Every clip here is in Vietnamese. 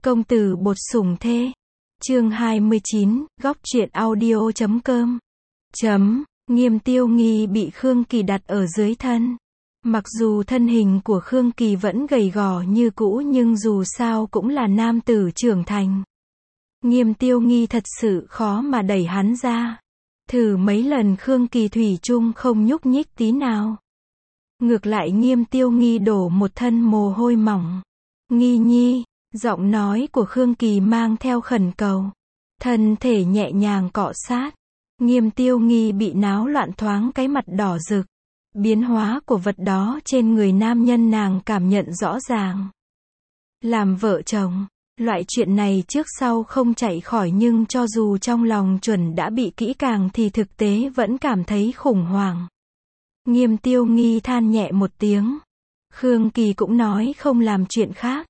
Công tử bột sủng thê. Chương 29, góc truyện audio.com. Nghiêm Tiêu Nghi bị Khương Kỳ đặt ở dưới thân. Mặc dù thân hình của Khương Kỳ vẫn gầy gò như cũ nhưng dù sao cũng là nam tử trưởng thành. Nghiêm Tiêu Nghi thật sự khó mà đẩy hắn ra. Thử mấy lần Khương Kỳ thủy chung không nhúc nhích tí nào. Ngược lại Nghiêm Tiêu Nghi đổ một thân mồ hôi mỏng. Nghi nhi, giọng nói của Khương Kỳ mang theo khẩn cầu. Thân thể nhẹ nhàng cọ sát. Nghiêm Tiêu Nghi bị náo loạn thoáng cái mặt đỏ rực. Biến hóa của vật đó trên người nam nhân nàng cảm nhận rõ ràng. Làm vợ chồng, loại chuyện này trước sau không chạy khỏi nhưng cho dù trong lòng chuẩn đã bị kỹ càng thì thực tế vẫn cảm thấy khủng hoảng. Nghiêm Tiêu Nghi than nhẹ một tiếng. Khương Kỳ cũng nói không làm chuyện khác.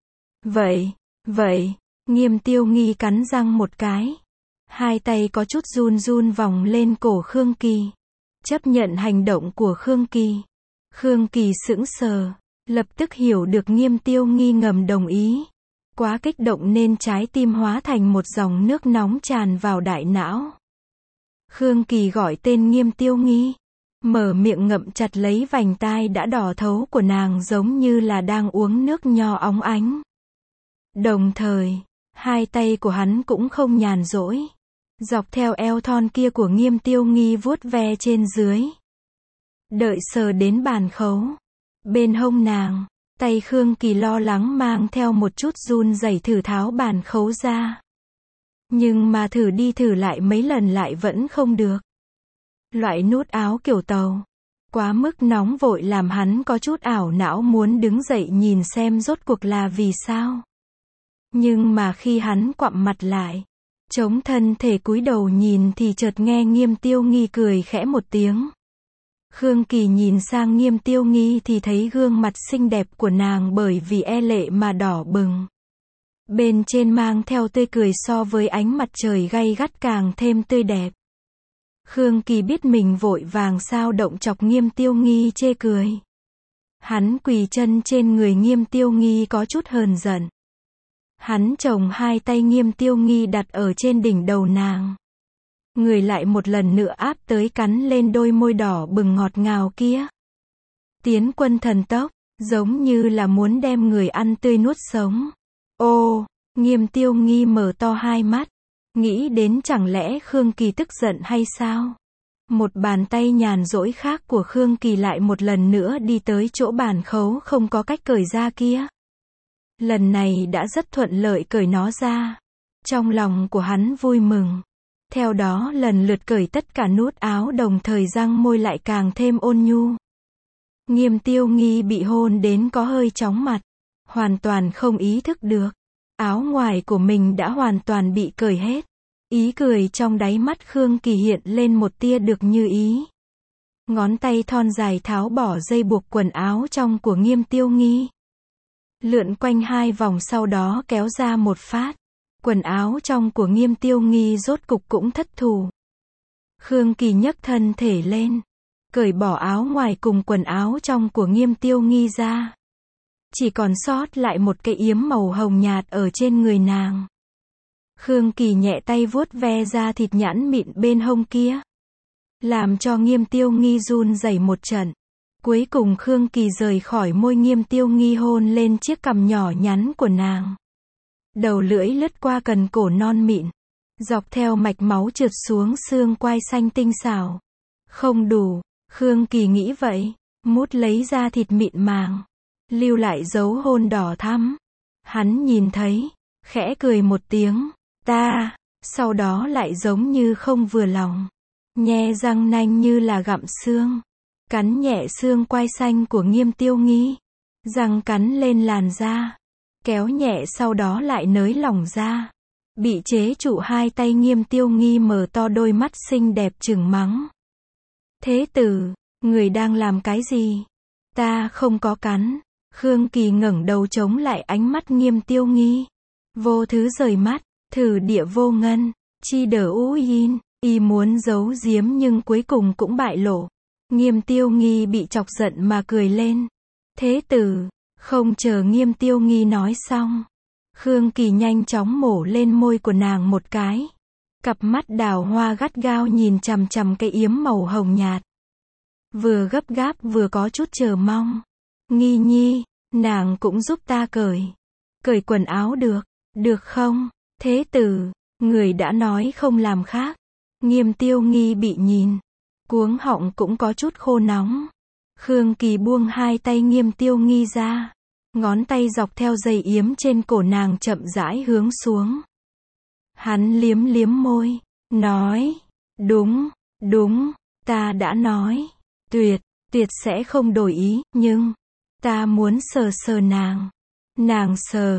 Vậy, Nghiêm Tiêu Nghi cắn răng một cái. Hai tay có chút run run vòng lên cổ Khương Kỳ. Chấp nhận hành động của Khương Kỳ. Khương Kỳ sững sờ, lập tức hiểu được Nghiêm Tiêu Nghi ngầm đồng ý. Quá kích động nên trái tim hóa thành một dòng nước nóng tràn vào đại não. Khương Kỳ gọi tên Nghiêm Tiêu Nghi. Mở miệng ngậm chặt lấy vành tai đã đỏ thấu của nàng giống như là đang uống nước nho óng ánh. Đồng thời, hai tay của hắn cũng không nhàn rỗi. Dọc theo eo thon kia của Nghiêm Tiêu Nghi vuốt ve trên dưới. Đợi sờ đến bàn khấu. Bên hông nàng, tay Khương Kỳ lo lắng mang theo một chút run rẩy thử tháo bàn khấu ra. Nhưng mà thử đi thử lại mấy lần lại vẫn không được. Loại nút áo kiểu tàu. Quá mức nóng vội làm hắn có chút ảo não muốn đứng dậy nhìn xem rốt cuộc là vì sao. Nhưng mà khi hắn quặm mặt lại, chống thân thể cúi đầu nhìn thì chợt nghe Nghiêm Tiêu Nghi cười khẽ một tiếng. Khương Kỳ nhìn sang Nghiêm Tiêu Nghi thì thấy gương mặt xinh đẹp của nàng bởi vì e lệ mà đỏ bừng. Bên trên mang theo tươi cười so với ánh mặt trời gay gắt càng thêm tươi đẹp. Khương Kỳ biết mình vội vàng sao động chọc Nghiêm Tiêu Nghi chê cười. Hắn quỳ chân trên người Nghiêm Tiêu Nghi có chút hờn giận. Hắn chồng hai tay Nghiêm Tiêu Nghi đặt ở trên đỉnh đầu nàng. Người lại một lần nữa áp tới cắn lên đôi môi đỏ bừng ngọt ngào kia. Tiến quân thần tốc, giống như là muốn đem người ăn tươi nuốt sống. Ô, Nghiêm Tiêu Nghi mở to hai mắt. Nghĩ đến chẳng lẽ Khương Kỳ tức giận hay sao? Một bàn tay nhàn rỗi khác của Khương Kỳ lại một lần nữa đi tới chỗ bàn khấu không có cách cởi ra kia. Lần này đã rất thuận lợi cởi nó ra. Trong lòng của hắn vui mừng. Theo đó lần lượt cởi tất cả nút áo đồng thời răng môi lại càng thêm ôn nhu. Nghiêm Tiêu Nghi bị hôn đến có hơi chóng mặt. Hoàn toàn không ý thức được. Áo ngoài của mình đã hoàn toàn bị cởi hết. Ý cười trong đáy mắt Khương Kỳ hiện lên một tia được như ý. Ngón tay thon dài tháo bỏ dây buộc quần áo trong của Nghiêm Tiêu Nghi. Lượn quanh hai vòng sau đó kéo ra một phát. Quần áo trong của Nghiêm Tiêu Nghi rốt cục cũng thất thủ. Khương Kỳ nhấc thân thể lên. Cởi bỏ áo ngoài cùng quần áo trong của Nghiêm Tiêu Nghi ra. Chỉ còn sót lại một cái yếm màu hồng nhạt ở trên người nàng. Khương Kỳ nhẹ tay vuốt ve da thịt nhẵn mịn bên hông kia. Làm cho Nghiêm Tiêu Nghi run rẩy một trận. Cuối cùng Khương Kỳ rời khỏi môi Nghiêm Tiêu Nghi hôn lên chiếc cằm nhỏ nhắn của nàng. Đầu lưỡi lướt qua cần cổ non mịn. Dọc theo mạch máu trượt xuống xương quai xanh tinh xảo. Không đủ, Khương Kỳ nghĩ vậy. Mút lấy da thịt mịn màng. Lưu lại dấu hôn đỏ thắm. Hắn nhìn thấy, khẽ cười một tiếng. Sau đó lại giống như không vừa lòng. Nhe răng nanh như là gặm xương. Cắn nhẹ xương quai xanh của Nghiêm Tiêu Nghi. Răng cắn lên làn da. Kéo nhẹ sau đó lại nới lỏng ra. Bị chế trụ hai tay Nghiêm Tiêu Nghi mở to đôi mắt xinh đẹp trừng mắng. Thế tử, người đang làm cái gì? Ta không có cắn. Khương Kỳ ngẩng đầu chống lại ánh mắt Nghiêm Tiêu Nghi. Vô thứ rời mắt, thử địa vô ngân, chi đờ ú yin, y muốn giấu giếm nhưng cuối cùng cũng bại lộ. Nghiêm Tiêu Nghi bị chọc giận mà cười lên. Thế tử, không chờ Nghiêm Tiêu Nghi nói xong. Khương Kỳ nhanh chóng mổ lên môi của nàng một cái. Cặp mắt đào hoa gắt gao nhìn chằm chằm cái yếm màu hồng nhạt. Vừa gấp gáp vừa có chút chờ mong. Nghi nhi, nàng cũng giúp ta cởi. Cởi quần áo được không? Thế tử, người đã nói không làm khác. Nghiêm Tiêu Nghi bị nhìn. Cuống họng cũng có chút khô nóng. Khương Kỳ buông hai tay Nghiêm Tiêu Nghi ra. Ngón tay dọc theo dây yếm trên cổ nàng chậm rãi hướng xuống. Hắn liếm liếm môi, nói, đúng, ta đã nói, tuyệt sẽ không đổi ý, nhưng, ta muốn sờ sờ nàng. Nàng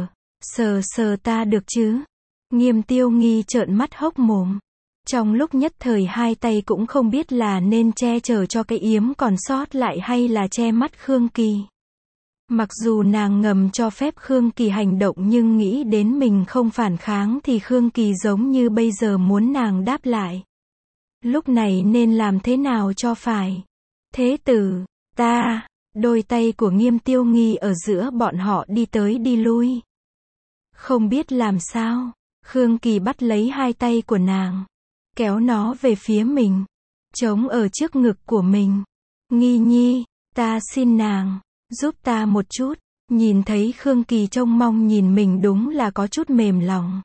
sờ ta được chứ? Nghiêm Tiêu Nghi trợn mắt hốc mồm. Trong lúc nhất thời hai tay cũng không biết là nên che chở cho cái yếm còn sót lại hay là che mắt Khương Kỳ. Mặc dù nàng ngầm cho phép Khương Kỳ hành động nhưng nghĩ đến mình không phản kháng thì Khương Kỳ giống như bây giờ muốn nàng đáp lại. Lúc này nên làm thế nào cho phải? Thế tử, ta, đôi tay của Nghiêm Tiêu Nghi ở giữa bọn họ đi tới đi lui. Không biết làm sao, Khương Kỳ bắt lấy hai tay của nàng, kéo nó về phía mình, chống ở trước ngực của mình. Nghi nhi, ta xin nàng, giúp ta một chút. Nhìn thấy Khương Kỳ trông mong nhìn mình đúng là có chút mềm lòng.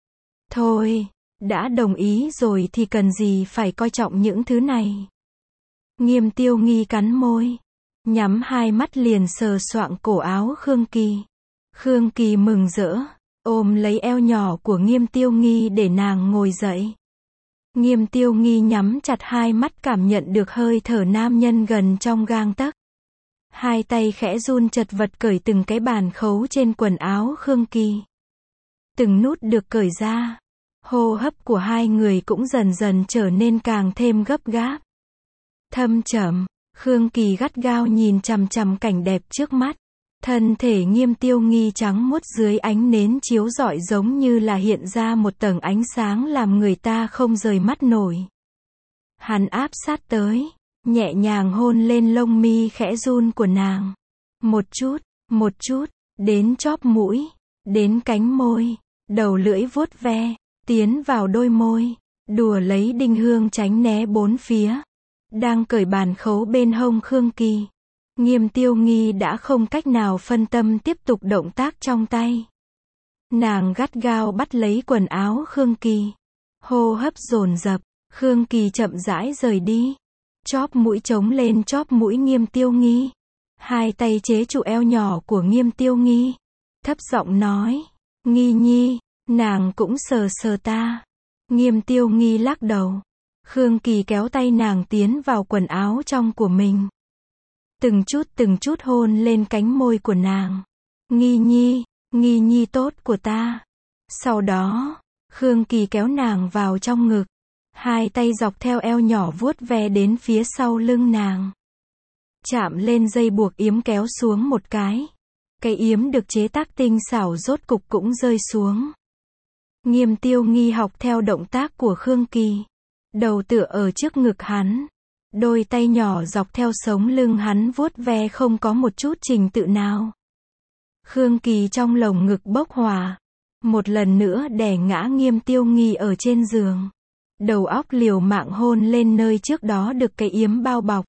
Thôi, đã đồng ý rồi thì cần gì phải coi trọng những thứ này. Nghiêm Tiêu Nghi cắn môi, nhắm hai mắt liền sờ soạng cổ áo Khương Kỳ. Khương Kỳ mừng rỡ, ôm lấy eo nhỏ của Nghiêm Tiêu Nghi để nàng ngồi dậy. Nghiêm Tiêu Nghi nhắm chặt hai mắt cảm nhận được hơi thở nam nhân gần trong gang tấc. Hai tay khẽ run chật vật cởi từng cái bàn khấu trên quần áo Khương Kỳ. Từng nút được cởi ra. Hô hấp của hai người cũng dần dần trở nên càng thêm gấp gáp. Thâm trầm, Khương Kỳ gắt gao nhìn chằm chằm cảnh đẹp trước mắt. Thân thể Nghiêm Tiêu Nghi trắng muốt dưới ánh nến chiếu rọi giống như là hiện ra một tầng ánh sáng làm người ta không rời mắt nổi. Hắn áp sát tới, nhẹ nhàng hôn lên lông mi khẽ run của nàng. Một chút, đến chóp mũi, đến cánh môi, đầu lưỡi vuốt ve, tiến vào đôi môi, đùa lấy đinh hương tránh né bốn phía. Đang cởi bàn khấu bên hông Khương Kỳ. Nghiêm Tiêu Nghi đã không cách nào phân tâm tiếp tục động tác trong tay. Nàng gắt gao bắt lấy quần áo Khương Kỳ. Hô hấp dồn dập, Khương Kỳ chậm rãi rời đi. Chóp mũi chống lên chóp mũi Nghiêm Tiêu Nghi. Hai tay chế trụ eo nhỏ của Nghiêm Tiêu Nghi. Thấp giọng nói, Nghi nhi, nàng cũng sờ ta. Nghiêm Tiêu Nghi lắc đầu. Khương Kỳ kéo tay nàng tiến vào quần áo trong của mình. Từng chút hôn lên cánh môi của nàng. Nghi nhi tốt của ta. Sau đó, Khương Kỳ kéo nàng vào trong ngực. Hai tay dọc theo eo nhỏ vuốt ve đến phía sau lưng nàng. Chạm lên dây buộc yếm kéo xuống một cái. Cái yếm được chế tác tinh xảo rốt cục cũng rơi xuống. Nghiêm Tiêu Nghi học theo động tác của Khương Kỳ. Đầu tựa ở trước ngực hắn. Đôi tay nhỏ dọc theo sống lưng hắn vuốt ve không có một chút trình tự nào. Khương Kỳ trong lồng ngực bốc hỏa. Một lần nữa đè ngã Nghiêm Tiêu Nghi ở trên giường. Đầu óc liều mạng hôn lên nơi trước đó được cái yếm bao bọc.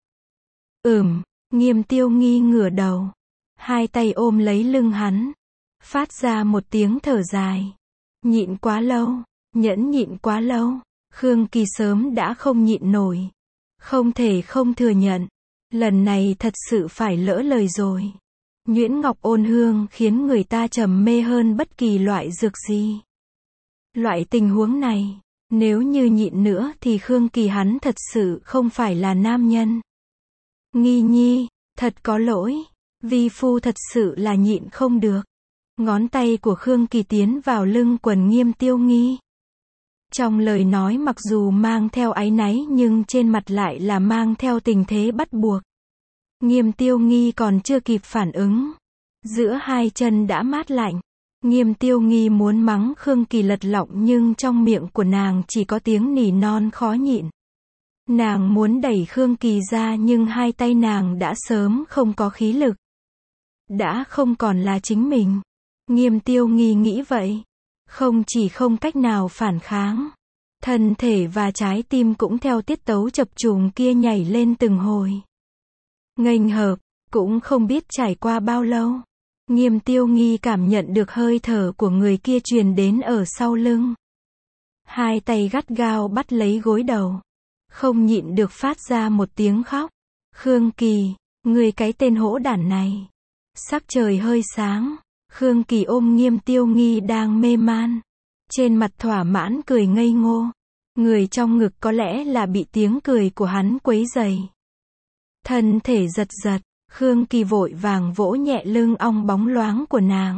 Nghiêm Tiêu Nghi ngửa đầu. Hai tay ôm lấy lưng hắn. Phát ra một tiếng thở dài. Nhịn quá lâu. Nhẫn nhịn quá lâu. Khương Kỳ sớm đã không nhịn nổi. Không thể không thừa nhận. Lần này thật sự phải lỡ lời rồi. Nhuyễn ngọc ôn hương khiến người ta trầm mê hơn bất kỳ loại dược gì. Loại tình huống này, nếu như nhịn nữa thì Khương Kỳ hắn thật sự không phải là nam nhân. Nghi nhi, thật có lỗi. Vi phu thật sự là nhịn không được. Ngón tay của Khương Kỳ tiến vào lưng quần Nghiêm Tiêu Nghi. Trong lời nói mặc dù mang theo áy náy nhưng trên mặt lại là mang theo tình thế bắt buộc. Nghiêm Tiêu Nghi còn chưa kịp phản ứng. Giữa hai chân đã mát lạnh. Nghiêm Tiêu Nghi muốn mắng Khương Kỳ lật lọng nhưng trong miệng của nàng chỉ có tiếng nỉ non khó nhịn. Nàng muốn đẩy Khương Kỳ ra nhưng hai tay nàng đã sớm không có khí lực. Đã không còn là chính mình. Nghiêm Tiêu Nghi nghĩ vậy. Không chỉ không cách nào phản kháng, thân thể và trái tim cũng theo tiết tấu chập trùng kia nhảy lên từng hồi. Nghênh hợp, cũng không biết trải qua bao lâu. Nghiêm Tiêu Nghi cảm nhận được hơi thở của người kia truyền đến ở sau lưng. Hai tay gắt gao bắt lấy gối đầu. Không nhịn được phát ra một tiếng khóc. Khương Kỳ, người cái tên hỗn đản này. Sắc trời hơi sáng. Khương Kỳ ôm Nghiêm Tiêu Nghi đang mê man. Trên mặt thỏa mãn cười ngây ngô. Người trong ngực có lẽ là bị tiếng cười của hắn quấy rầy. Thân thể giật giật. Khương Kỳ vội vàng vỗ nhẹ lưng ong bóng loáng của nàng.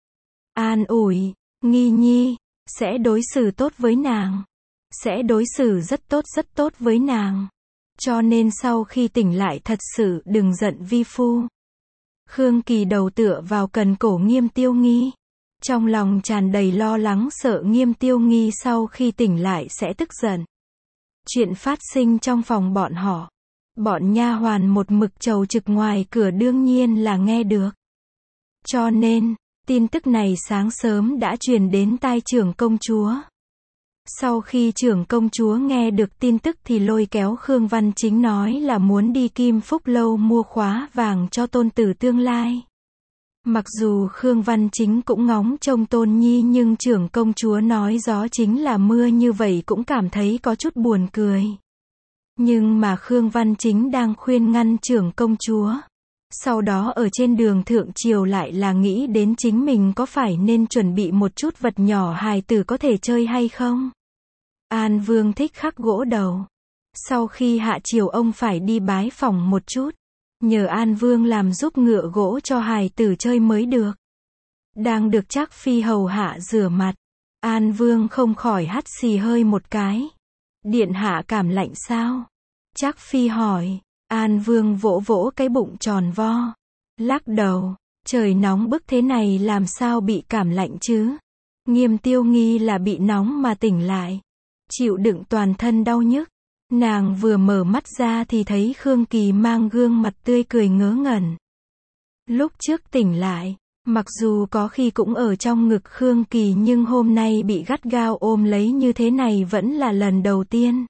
An ủi, Nghi Nhi, sẽ đối xử tốt với nàng. Sẽ đối xử rất tốt với nàng. Cho nên sau khi tỉnh lại thật sự đừng giận vi phu. Khương Kỳ đầu tựa vào cần cổ Nghiêm Tiêu Nghi. Trong lòng tràn đầy lo lắng sợ Nghiêm Tiêu Nghi sau khi tỉnh lại sẽ tức giận. Chuyện phát sinh trong phòng bọn họ. Bọn nha hoàn một mực chầu trực ngoài cửa đương nhiên là nghe được. Cho nên, tin tức này sáng sớm đã truyền đến tai trưởng công chúa. Sau khi trưởng công chúa nghe được tin tức thì lôi kéo Khương Văn Chính nói là muốn đi Kim Phúc Lâu mua khóa vàng cho tôn tử tương lai. Mặc dù Khương Văn Chính cũng ngóng trông Tôn Nhi nhưng trưởng công chúa nói gió chính là mưa như vậy cũng cảm thấy có chút buồn cười. Nhưng mà Khương Văn Chính đang khuyên ngăn trưởng công chúa. Sau đó ở trên đường thượng triều lại là nghĩ đến chính mình có phải nên chuẩn bị một chút vật nhỏ hài tử có thể chơi hay không. An Vương thích khắc gỗ đầu. Sau khi hạ triều ông phải đi bái phỏng một chút. Nhờ An Vương làm giúp ngựa gỗ cho hài tử chơi mới được. Đang được Trác Phi hầu hạ rửa mặt. An Vương không khỏi hắt xì hơi một cái. Điện hạ cảm lạnh sao? Trác Phi hỏi. An Vương vỗ vỗ cái bụng tròn vo. Lắc đầu. Trời nóng bức thế này làm sao bị cảm lạnh chứ? Nghiêm Tiêu Nghi là bị nóng mà tỉnh lại. Chịu đựng toàn thân đau nhức. Nàng vừa mở mắt ra thì thấy Khương Kỳ mang gương mặt tươi cười ngớ ngẩn. Lúc trước tỉnh lại, mặc dù có khi cũng ở trong ngực Khương Kỳ nhưng hôm nay bị gắt gao ôm lấy như thế này vẫn là lần đầu tiên.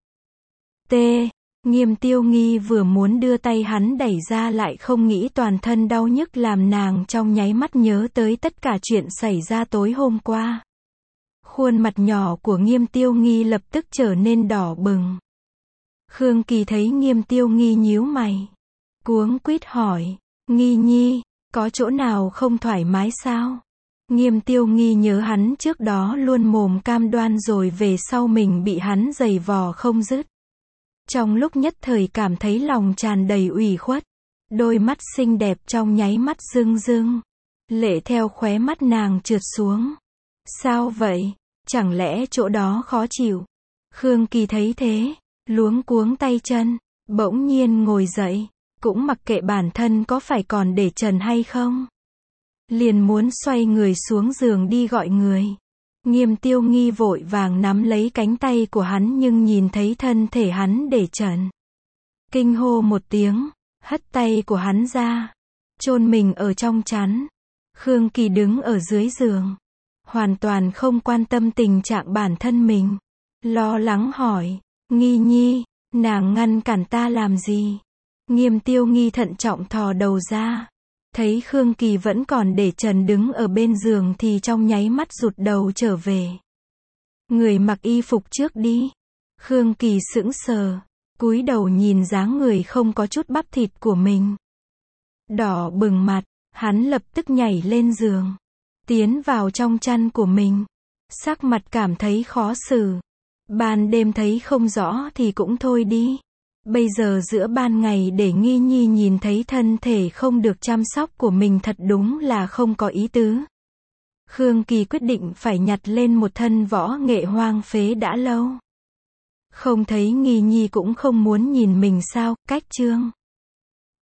Nghiêm Tiêu Nghi vừa muốn đưa tay hắn đẩy ra lại không nghĩ toàn thân đau nhức làm nàng trong nháy mắt nhớ tới tất cả chuyện xảy ra tối hôm qua. Khuôn mặt nhỏ của Nghiêm Tiêu Nghi lập tức trở nên đỏ bừng. Khương Kỳ thấy Nghiêm Tiêu Nghi nhíu mày. Cuống quýt hỏi. Nghi Nhi, có chỗ nào không thoải mái sao? Nghiêm Tiêu Nghi nhớ hắn trước đó luôn mồm cam đoan rồi về sau mình bị hắn giày vò không dứt. Trong lúc nhất thời cảm thấy lòng tràn đầy ủy khuất. Đôi mắt xinh đẹp trong nháy mắt rưng rưng. Lệ theo khóe mắt nàng trượt xuống. Sao vậy? Chẳng lẽ chỗ đó khó chịu? Khương Kỳ thấy thế. Luống cuống tay chân, bỗng nhiên ngồi dậy, cũng mặc kệ bản thân có phải còn để trần hay không. Liền muốn xoay người xuống giường đi gọi người. Nghiêm Tiêu Nghi vội vàng nắm lấy cánh tay của hắn nhưng nhìn thấy thân thể hắn để trần. Kinh hô một tiếng, hất tay của hắn ra, chôn mình ở trong chăn. Khương Kỳ đứng ở dưới giường, hoàn toàn không quan tâm tình trạng bản thân mình. Lo lắng hỏi. Nghi Nhi, nàng ngăn cản ta làm gì? Nghiêm Tiêu Nghi thận trọng thò đầu ra. Thấy Khương Kỳ vẫn còn để trần đứng ở bên giường thì trong nháy mắt rụt đầu trở về. Người mặc y phục trước đi. Khương Kỳ sững sờ, cúi đầu nhìn dáng người không có chút bắp thịt của mình. Đỏ bừng mặt, hắn lập tức nhảy lên giường. Tiến vào trong chăn của mình. Sắc mặt cảm thấy khó xử. Ban đêm thấy không rõ thì cũng thôi đi. Bây giờ giữa ban ngày để Nghi Nhi nhìn thấy thân thể không được chăm sóc của mình thật đúng là không có ý tứ. Khương Kỳ quyết định phải nhặt lên một thân võ nghệ hoang phế đã lâu. Không thấy Nghi Nhi cũng không muốn nhìn mình sao, cách chương.